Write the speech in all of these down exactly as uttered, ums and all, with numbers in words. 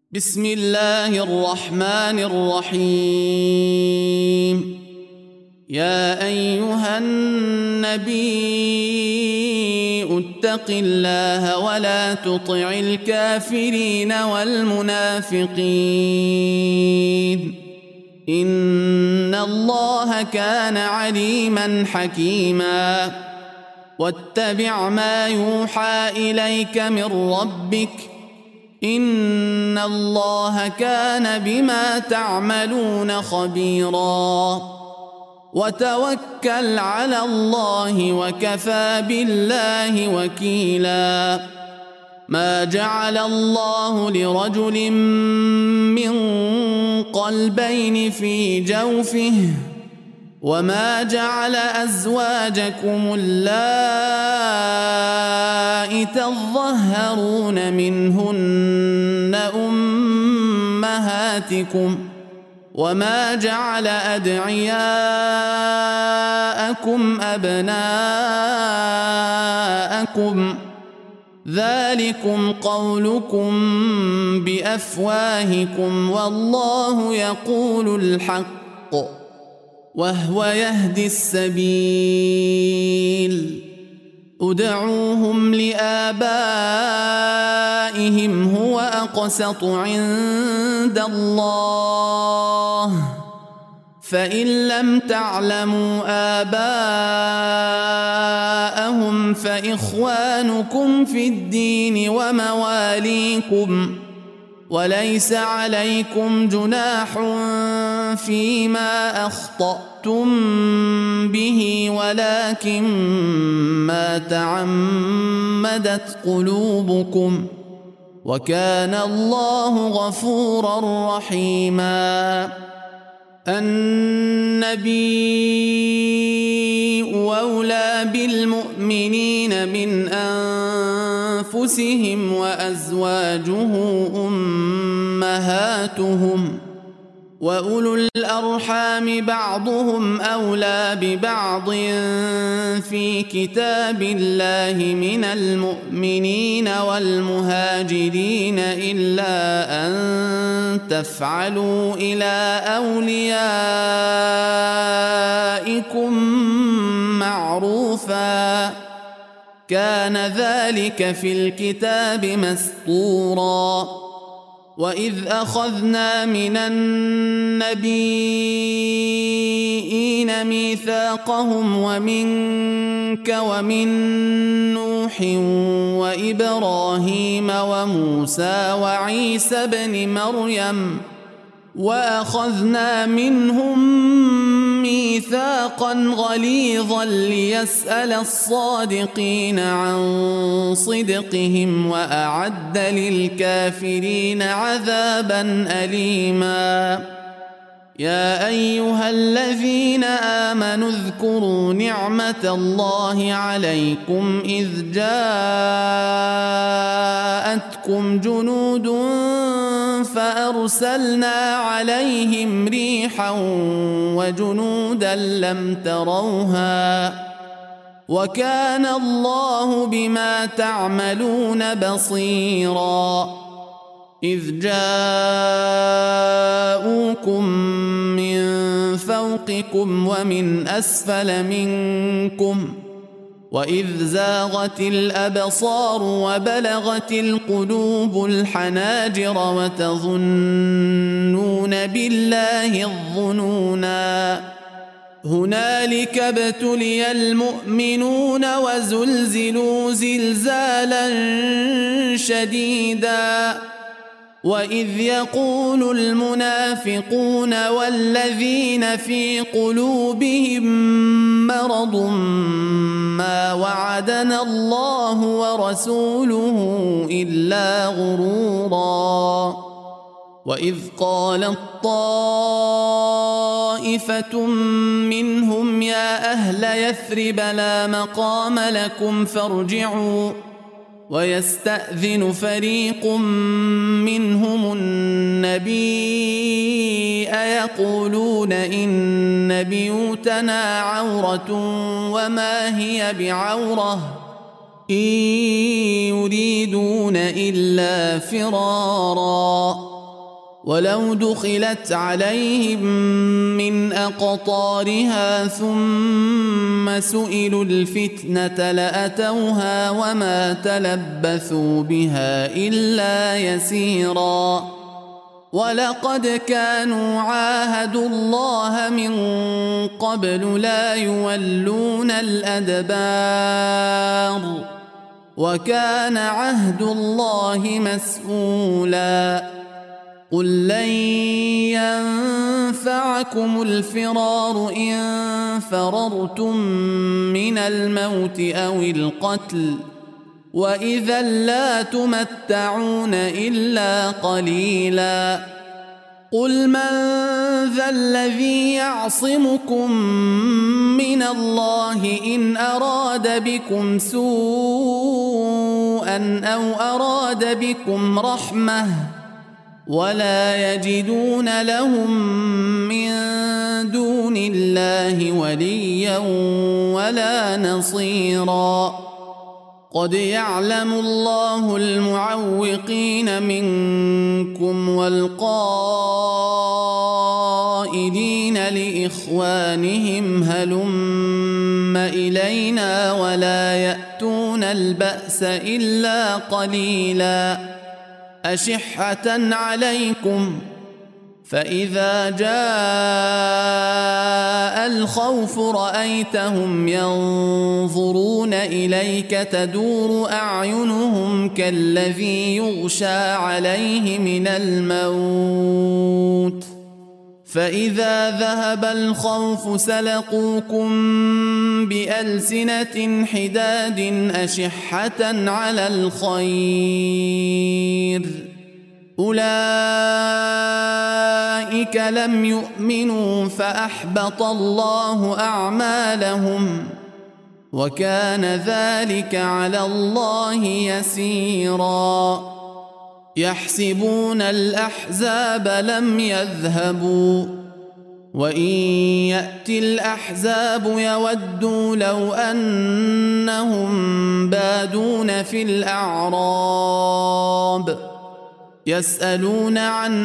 بسم الله الرحمن الرحيم. يا أيها النبي اتق الله ولا تطع الكافرين والمنافقين إن الله كان عليما حكيما. واتبع ما يوحى إليك من ربك إن الله كان بما تعملون خبيرا. وتوكل على الله وكفى بالله وكيلا. ما جعل الله لرجل من قلبين في جوفه وما جعل أزواجكم اللائي تظهرون منهن أمهاتكم وما جعل أدعياءكم أبناءكم ذلكم قولكم بأفواهكم والله يقول الحق وهو يهدي السبيل. ادعوهم لآبائهم هو أقسط عند الله فإن لم تعلموا آباءهم فإخوانكم في الدين ومواليكم وليس عليكم جناح فيما أخطأتم به ولكن ما تعمدت قلوبكم وكان الله غفورا رحيما. النبي أولى بالمؤمنين من أنفسهم وأزواجه أمهاتهم وأولو الأرحام بعضهم أولى ببعض في كتاب الله من المؤمنين والمهاجرين إلا أن تفعلوا إلى أوليائكم معروفا كان ذلك في الكتاب مسطورا. وإذ أخذنا من النبيين ميثاقهم ومنك ومن نوح وإبراهيم وموسى وعيسى بن مريم وأخذنا منهم ميثاقا غليظا ليسأل الصادقين عن صدقهم وأعد للكافرين عذابا أليما. يا أيها الذين آمنوا اذكروا نعمة الله عليكم إذ جاءتكم جنود فأرسلنا عليهم ريحا وجنودا لم تروها وكان الله بما تعملون بصيرا. إذ جاءوكم من فوقكم ومن أسفل منكم وإذ زاغت الأبصار وبلغت القلوب الحناجر وتظنون بالله الظنونا هنالك ابتلي المؤمنون وزلزلوا زلزالا شديدا. وإذ يقول المنافقون والذين في قلوبهم مرض ما وعدنا الله ورسوله إلا غرورا. وإذ قالت طائفة منهم يا أهل يثرب لا مقام لكم فارجعوا ويستأذن فريق منهم النبي أيقولون إن بيوتنا عورة وما هي بعورة إن يريدون إلا فرارا ولو دخلت عليهم من أقطارها ثم سئلوا الفتنة لأتوها وما تلبثوا بها إلا يسيرا ولقد كانوا عاهدوا الله من قبل لا يولون الأدبار وكان عهد الله مسؤولا قل لن ينفعكم الفرار إن فررتم من الموت أو القتل وإذا لا تمتعون إلا قليلا قل من ذا الذي يعصمكم من الله إن أراد بكم سوءا أو أراد بكم رحمة ولا يجدون لهم من دون الله وليا ولا نصيرا قد يعلم الله المعوقين منكم والقائلين لإخوانهم هلم إلينا ولا يأتون البأس إلا قليلا أشحة عليكم فإذا جاء الخوف رأيتهم ينظرون إليك تدور أعينهم كالذي يغشى عليه من الموت فإذا ذهب الخوف سلقوكم بألسنة حداد أشحة على الخير أولئك لم يؤمنوا فأحبط الله أعمالهم وكان ذلك على الله يسيرا يحسبون الأحزاب لم يذهبوا وإن يأتي الأحزاب يودوا لو أنهم بادون في الأعراب يسألون عن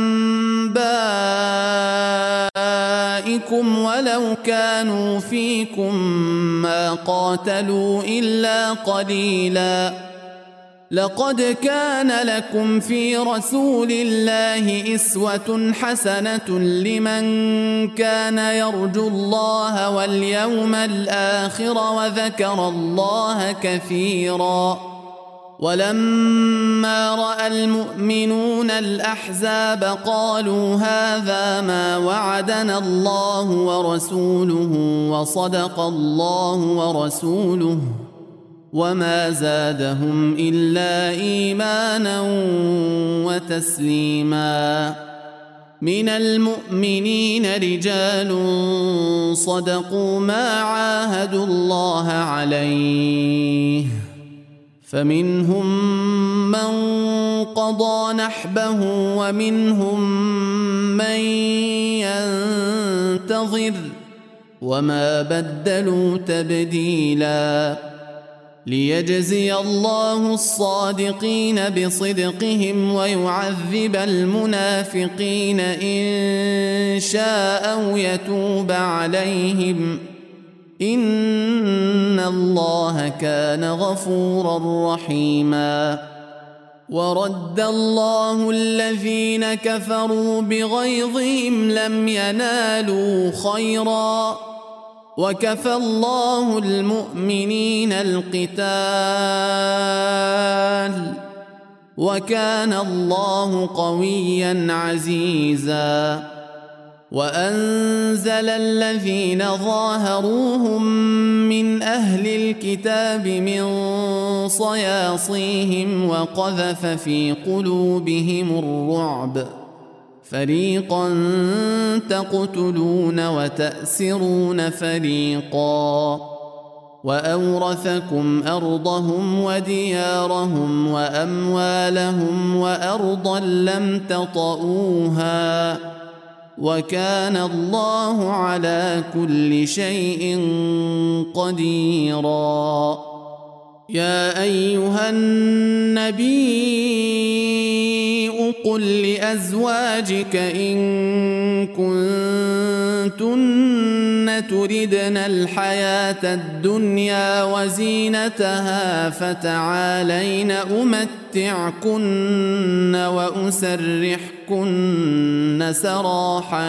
أنبائكم ولو كانوا فيكم ما قاتلوا إلا قليلا لقد كان لكم في رسول الله أسوة حسنة لمن كان يرجو الله واليوم الآخر وذكر الله كثيرا ولما رأى المؤمنون الأحزاب قالوا هذا ما وعدنا الله ورسوله وصدق الله ورسوله وما زادهم إلا إيمانا وتسليما من المؤمنين رجال صدقوا ما عاهدوا الله عليه فمنهم من قضى نحبه ومنهم من ينتظر وما بدلوا تبديلا ليجزي الله الصادقين بصدقهم ويعذب المنافقين إن شاء أو يتوب عليهم إن الله كان غفورا رحيما ورد الله الذين كفروا بغيظهم لم ينالوا خيرا وكفى الله المؤمنين القتال وكان الله قويا عزيزا وأنزل الذين ظاهروهم من أهل الكتاب من صياصيهم وقذف في قلوبهم الرعب فريقا تقتلون وتأسرون فريقا وأورثكم أرضهم وديارهم وأموالهم وأرضا لم تطئوها وكان الله على كل شيء قديرا يا أيها النبي قل لأزواجك إن كنتن تردن الحياة الدنيا وزينتها فتعالين أمتعكن وأسرحكن سراحا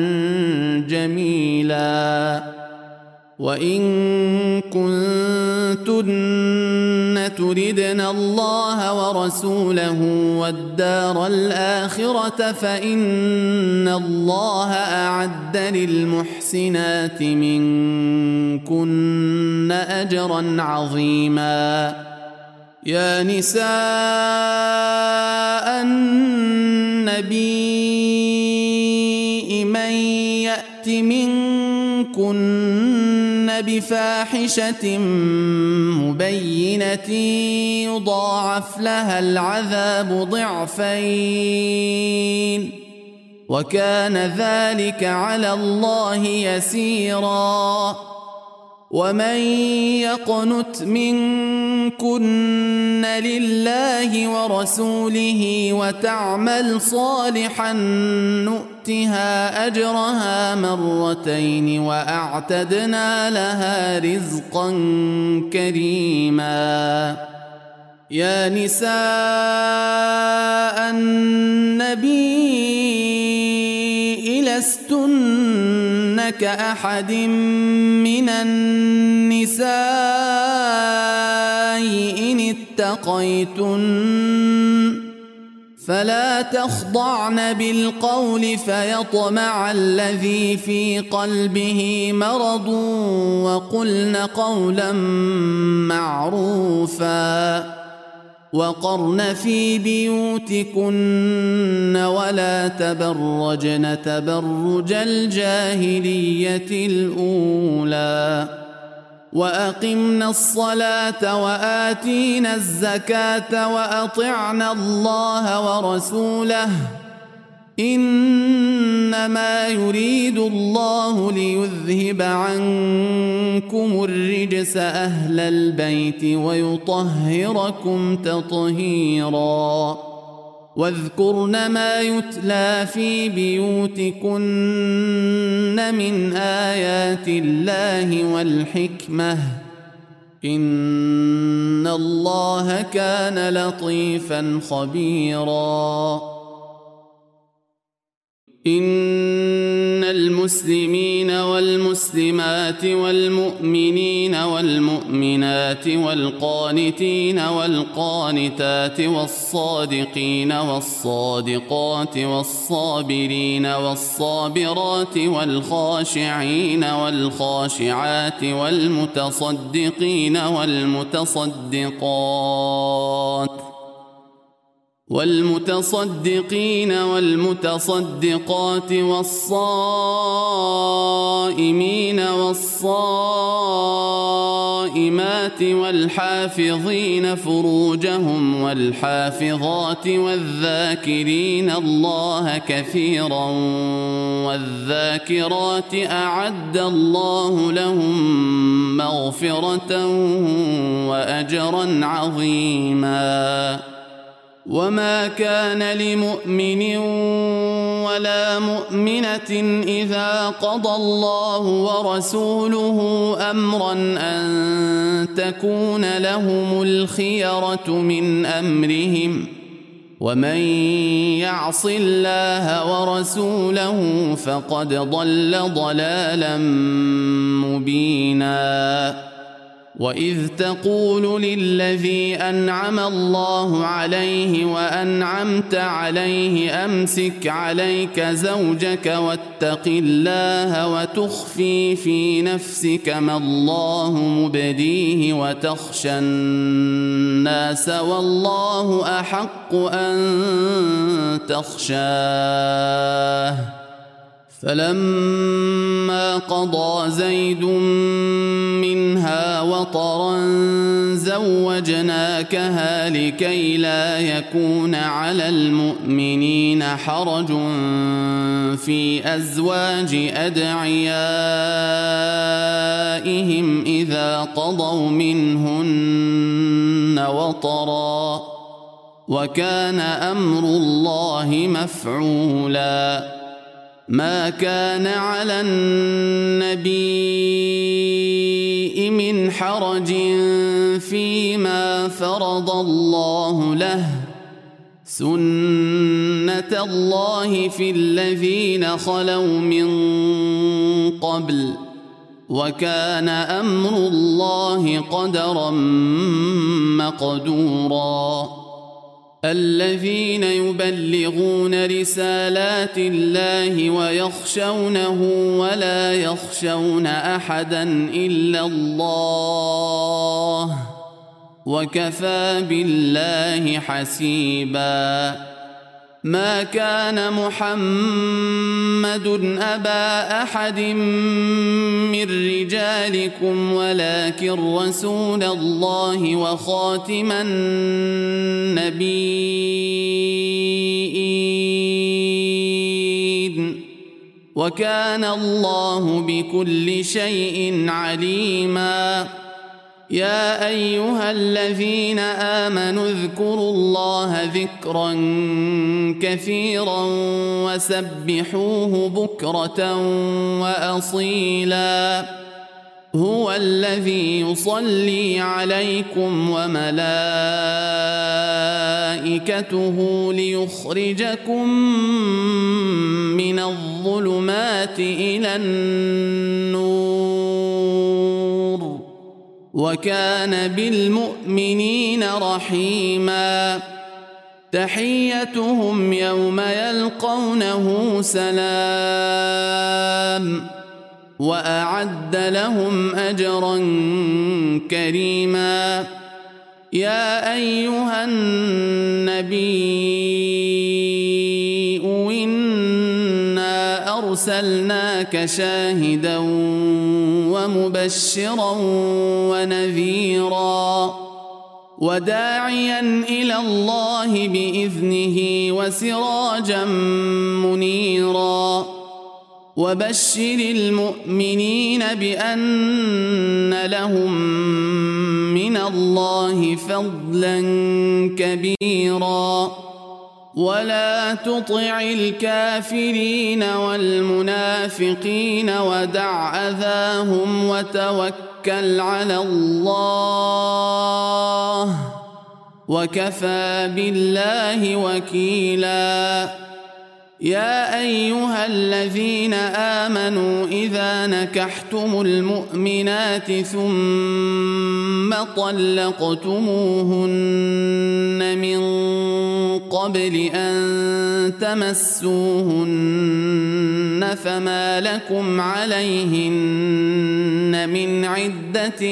جميلا وإن كنتن تردن الله ورسوله والدار الآخرة فإن الله أعد للمحسنات منكن أجرا عظيما يا نساء النبي من يأت منكن بفاحشة مبينة يضاعف لها العذاب ضعفين وكان ذلك على الله يسيرا ومن يقنت منكن لله ورسوله وتعمل صالحا نؤتها أجرها مرتين وأعتدنا لها رزقا كريما يا نساء النبي لستن كأحد من النساء إن اتقيتن فلا تخضعن بالقول فيطمع الذي في قلبه مرض وقلن قولا معروفا وقرن في بيوتكن ولا تبرجن تبرج الجاهلية الأولى وأقمنا الصلاة وآتينا الزكاة وأطعنا الله ورسوله إنما يريد الله ليذهب عنكم الرجس أهل البيت ويطهركم تطهيرا واذكرن ما يتلى في بيوتكن من آيات الله والحكمة إن الله كان لطيفا خبيرا إن المسلمين والمسلمات والمؤمنين والمؤمنات والقانتين والقانتات والصادقين والصادقات والصابرين والصابرات والخاشعين والخاشعات والمتصدقين والمتصدقات والمتصدقين والمتصدقات والصائمين والصائمات والحافظين فروجهم والحافظات والذاكرين الله كثيرا والذاكرات أعد الله لهم مغفرة وأجرا عظيما وما كان لمؤمن ولا مؤمنة إذا قضى الله ورسوله أمرا أن تكون لهم الخيرة من أمرهم ومن يعص الله ورسوله فقد ضل ضلالا مبينا وإذ تقول للذي أنعم الله عليه وأنعمت عليه أمسك عليك زوجك واتق الله وتخفي في نفسك ما الله مبديه وتخشى الناس والله أحق أن تخشاه فلما قضى زيد منها وطرا زوجناكها لكي لا يكون على المؤمنين حرج في أزواج أدعيائهم إذا قضوا منهن وطرا وكان أمر الله مفعولا ما كان على النبي من حرج فيما فرض الله له سنة الله في الذين خلوا من قبل وكان أمر الله قدرا مقدورا الذين يبلغون رسالات الله ويخشونه ولا يخشون أحدا إلا الله وكفى بالله حسيبا ما كان محمد أبا أحد من رجالكم ولكن رسول الله وخاتم النبيين وكان الله بكل شيء عليما يا أيها الذين آمنوا اذكروا الله ذكرا كثيرا وسبحوه بكرة وأصيلا هو الذي يصلي عليكم وملائكته ليخرجكم من الظلمات إلى النور وكان بالمؤمنين رحيما تحيتهم يوم يلقونه سلام وأعد لهم أجرا كريما يا أيها النبي إنا أرسلناك شاهدا ومبشرا ونذيرا وداعيا إلى الله بإذنه وسراجا منيرا وبشر المؤمنين بأن لهم من الله فضلا كبيرا ولا تطع الكافرين والمنافقين ودع أذاهم وتوكل على الله وكفى بالله وكيلا يا أيها الذين آمنوا إذا نكحتم المؤمنات ثم طلقتموهن من قبل أن تمسوهن فما لكم عليهن من عدة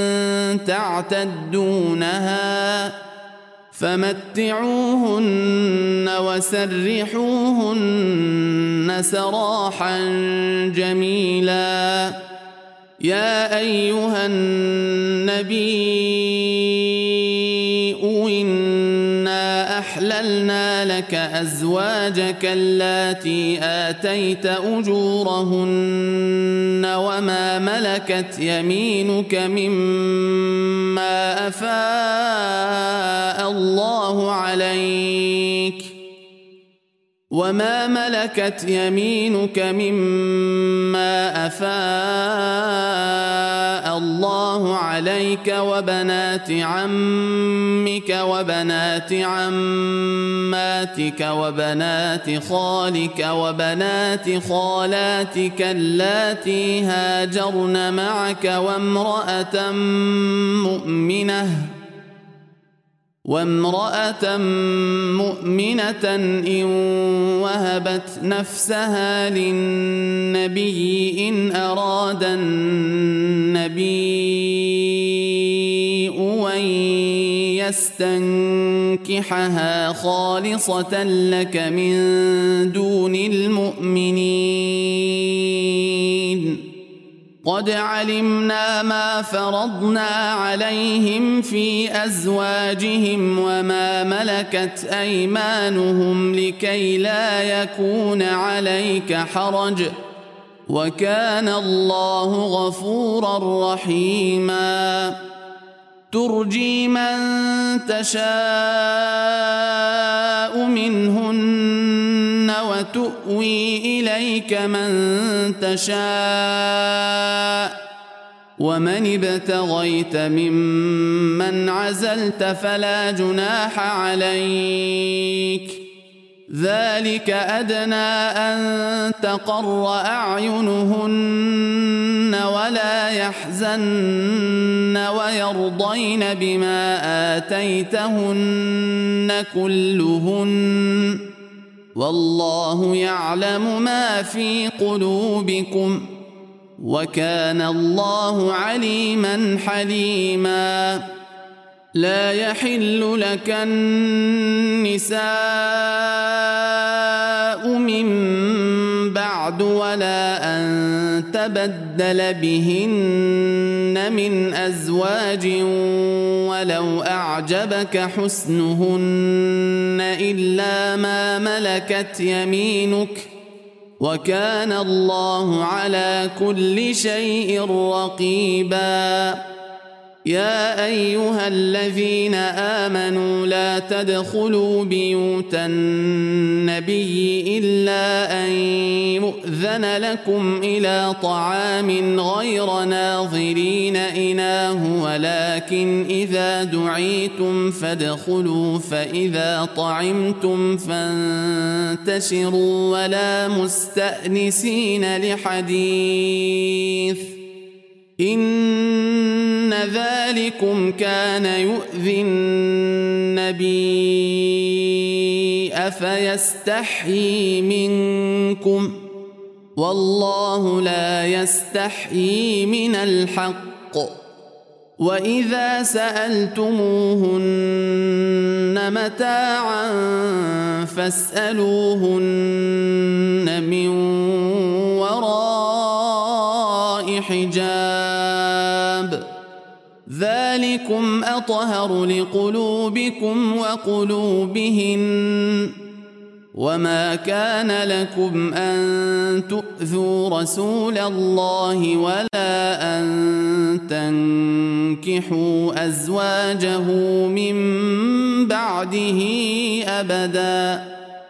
تعتدونها فمتعوهن وسرحوهن سراحا جميلا يا أيها النبي إنا أحللنا لك أزواجك اللاتي آتيت أجورهن وما ملكت يمينك مما أفاء الله عليك وما ملكت يمينك مما أفاء الله عليك وبنات عمك وبنات عماتك وبنات خالك وبنات خالاتك اللاتي هاجرن معك وامرأة مؤمنة وامرأة مؤمنة إن وهبت نفسها للنبي إن أراد النبي أن يستنكحها خالصة لك من دون المؤمنين قد علمنا ما فرضنا عليهم في أزواجهم وما ملكت أيمانهم لكي لا يكون عليك حرج وكان الله غفورا رحيما ترجي من تشاء منهن وتؤوي إليك من تشاء ومن ابتغيت ممن عزلت فلا جناح عليك ذلك أدنى أن تقر أعينهن ولا يحزن ويرضين بما آتيتهن كلهن والله يعلم ما في قلوبكم وكان الله عليما حليما لا يحل لك النساء من بعد ولا أن تبدل بهن من أزواج ولو أعجبك حسنهن إلا ما ملكت يمينك وكان الله على كل شيء رقيبا يا أيها الذين آمنوا لا تدخلوا بيوت النبي إلا أن يؤذن لكم إلى طعام غير ناظرين إناه ولكن إذا دعيتم فادخلوا فإذا طعمتم فانتشروا ولا مستأنسين لحديث إن ذلكم كان يؤذي النبي أفيستحيي منكم والله لا يستحيي من الحق وإذا سألتموهن متاعا فاسألوهن من وراء حجاب ذلكم أطهر لقلوبكم وقلوبهن وما كان لكم أن تؤذوا رسول الله ولا أن تنكحوا أزواجه من بعده أبدا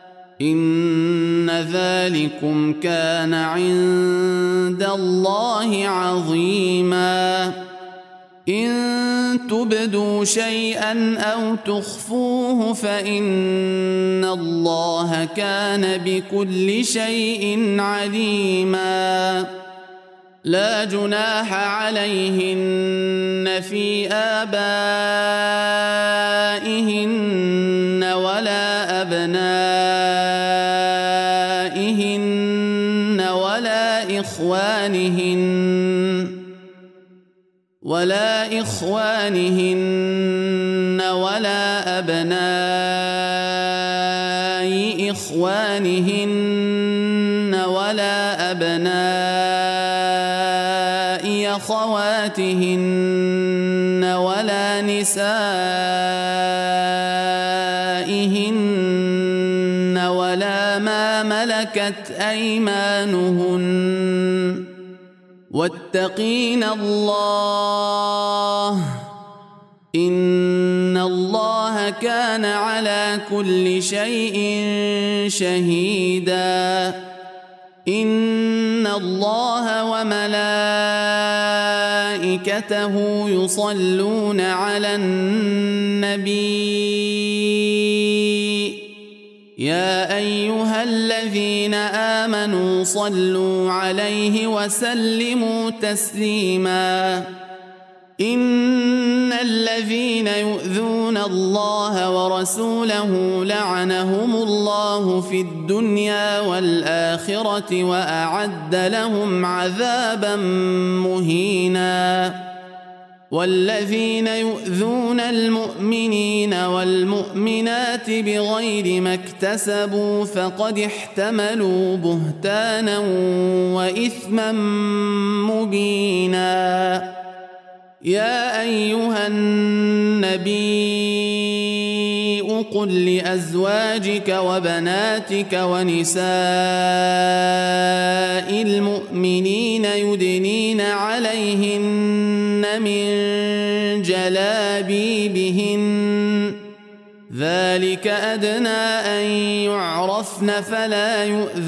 إن ذلكم كان عند الله عظيما إن تبدوا شيئا أو تخفوه فإن الله كان بكل شيء عليما لا جناح عليهن في آبائهن ولا أبنائهن ولا إخوانهن ولا إخوانهن ولا أبناء إخوانهن ولا أبناء أخواتهن ولا نسائهن ولا ما ملكت أيمانهن واتقين الله إن الله كان على كل شيء شهيدا إن الله وملائكته يصلون على النبي يا أيها الذين آمنوا صلوا عليه وسلموا تسليما إن الذين يؤذون الله ورسوله لعنهم الله في الدنيا والآخرة وأعد لهم عذابا مهينا والذين يؤذون المؤمنين والمؤمنات بغير ما اكتسبوا فقد احتملوا بهتانا وإثما مبينا يا أيها النبي قل لأزواجك وبناتك ونساء المؤمنين يدنين عليهن من جلابيبهن ذلك أدنى أن يعرفن فلا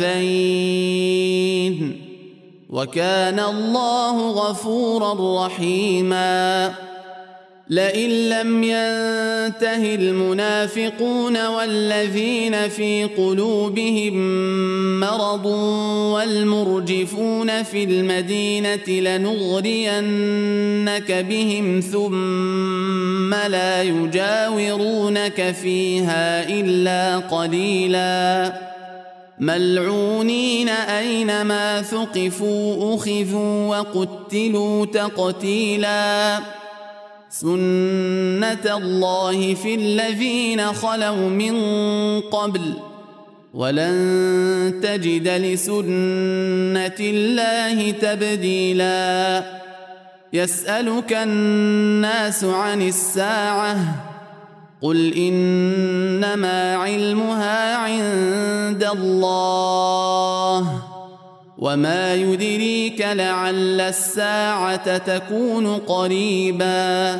يؤذين وكان الله غفورا رحيما لئن لم ينته المنافقون والذين في قلوبهم مرض والمرجفون في المدينة لنغرينك بهم ثم لا يجاورونك فيها إلا قليلا ملعونين أينما ثقفوا أخذوا وقتلوا تقتيلا سنة الله في الذين خلوا من قبل ولن تجد لسنة الله تبديلا يسألك الناس عن الساعة قل إنما علمها عند الله وما يدريك لعل الساعة تكون قريبا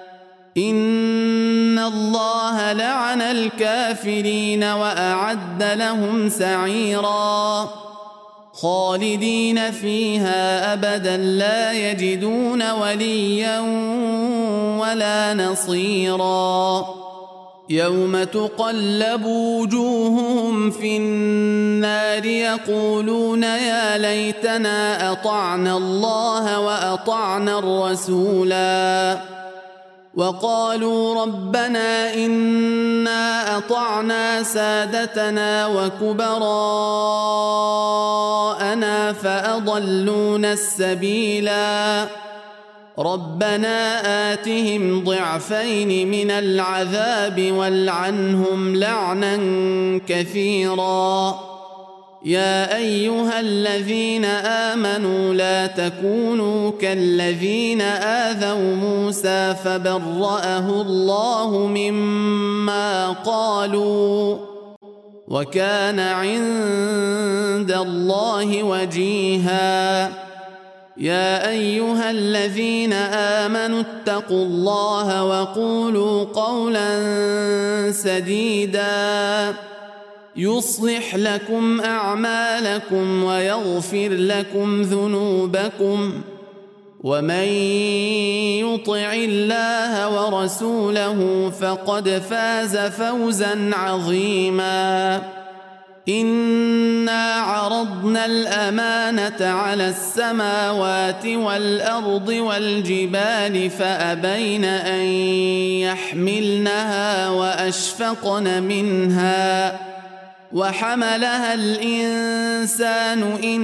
إن الله لعن الكافرين وأعد لهم سعيرا خالدين فيها أبدا لا يجدون وليا ولا نصيرا يوم تقلب وجوههم في النار يقولون يا ليتنا أطعنا الله وأطعنا الرسولا وقالوا ربنا إنا أطعنا سادتنا وكبراءنا فأضلونا السبيلا ربنا آتهم ضعفين من العذاب والعنهم لعنا كثيرا يا أيها الذين آمنوا لا تكونوا كالذين آذوا موسى فبرأه الله مما قالوا وكان عند الله وجيها يا أيها الذين آمنوا اتقوا الله وقولوا قولا سديدا يصلح لكم أعمالكم ويغفر لكم ذنوبكم ومن يطع الله ورسوله فقد فاز فوزا عظيما إنا عرضنا الأمانة على السماوات والأرض والجبال فأبين أن يحملنها وأشفقن منها وحملها الإنسان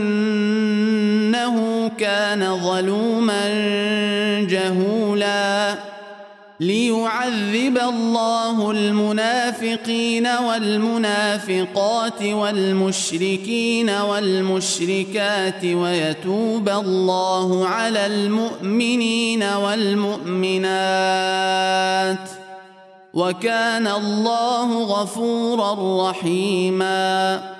إنه كان ظلوما جهولا ليعذب الله المنافقين والمنافقات والمشركين والمشركات ويتوب الله على المؤمنين والمؤمنات وكان الله غفورا رحيما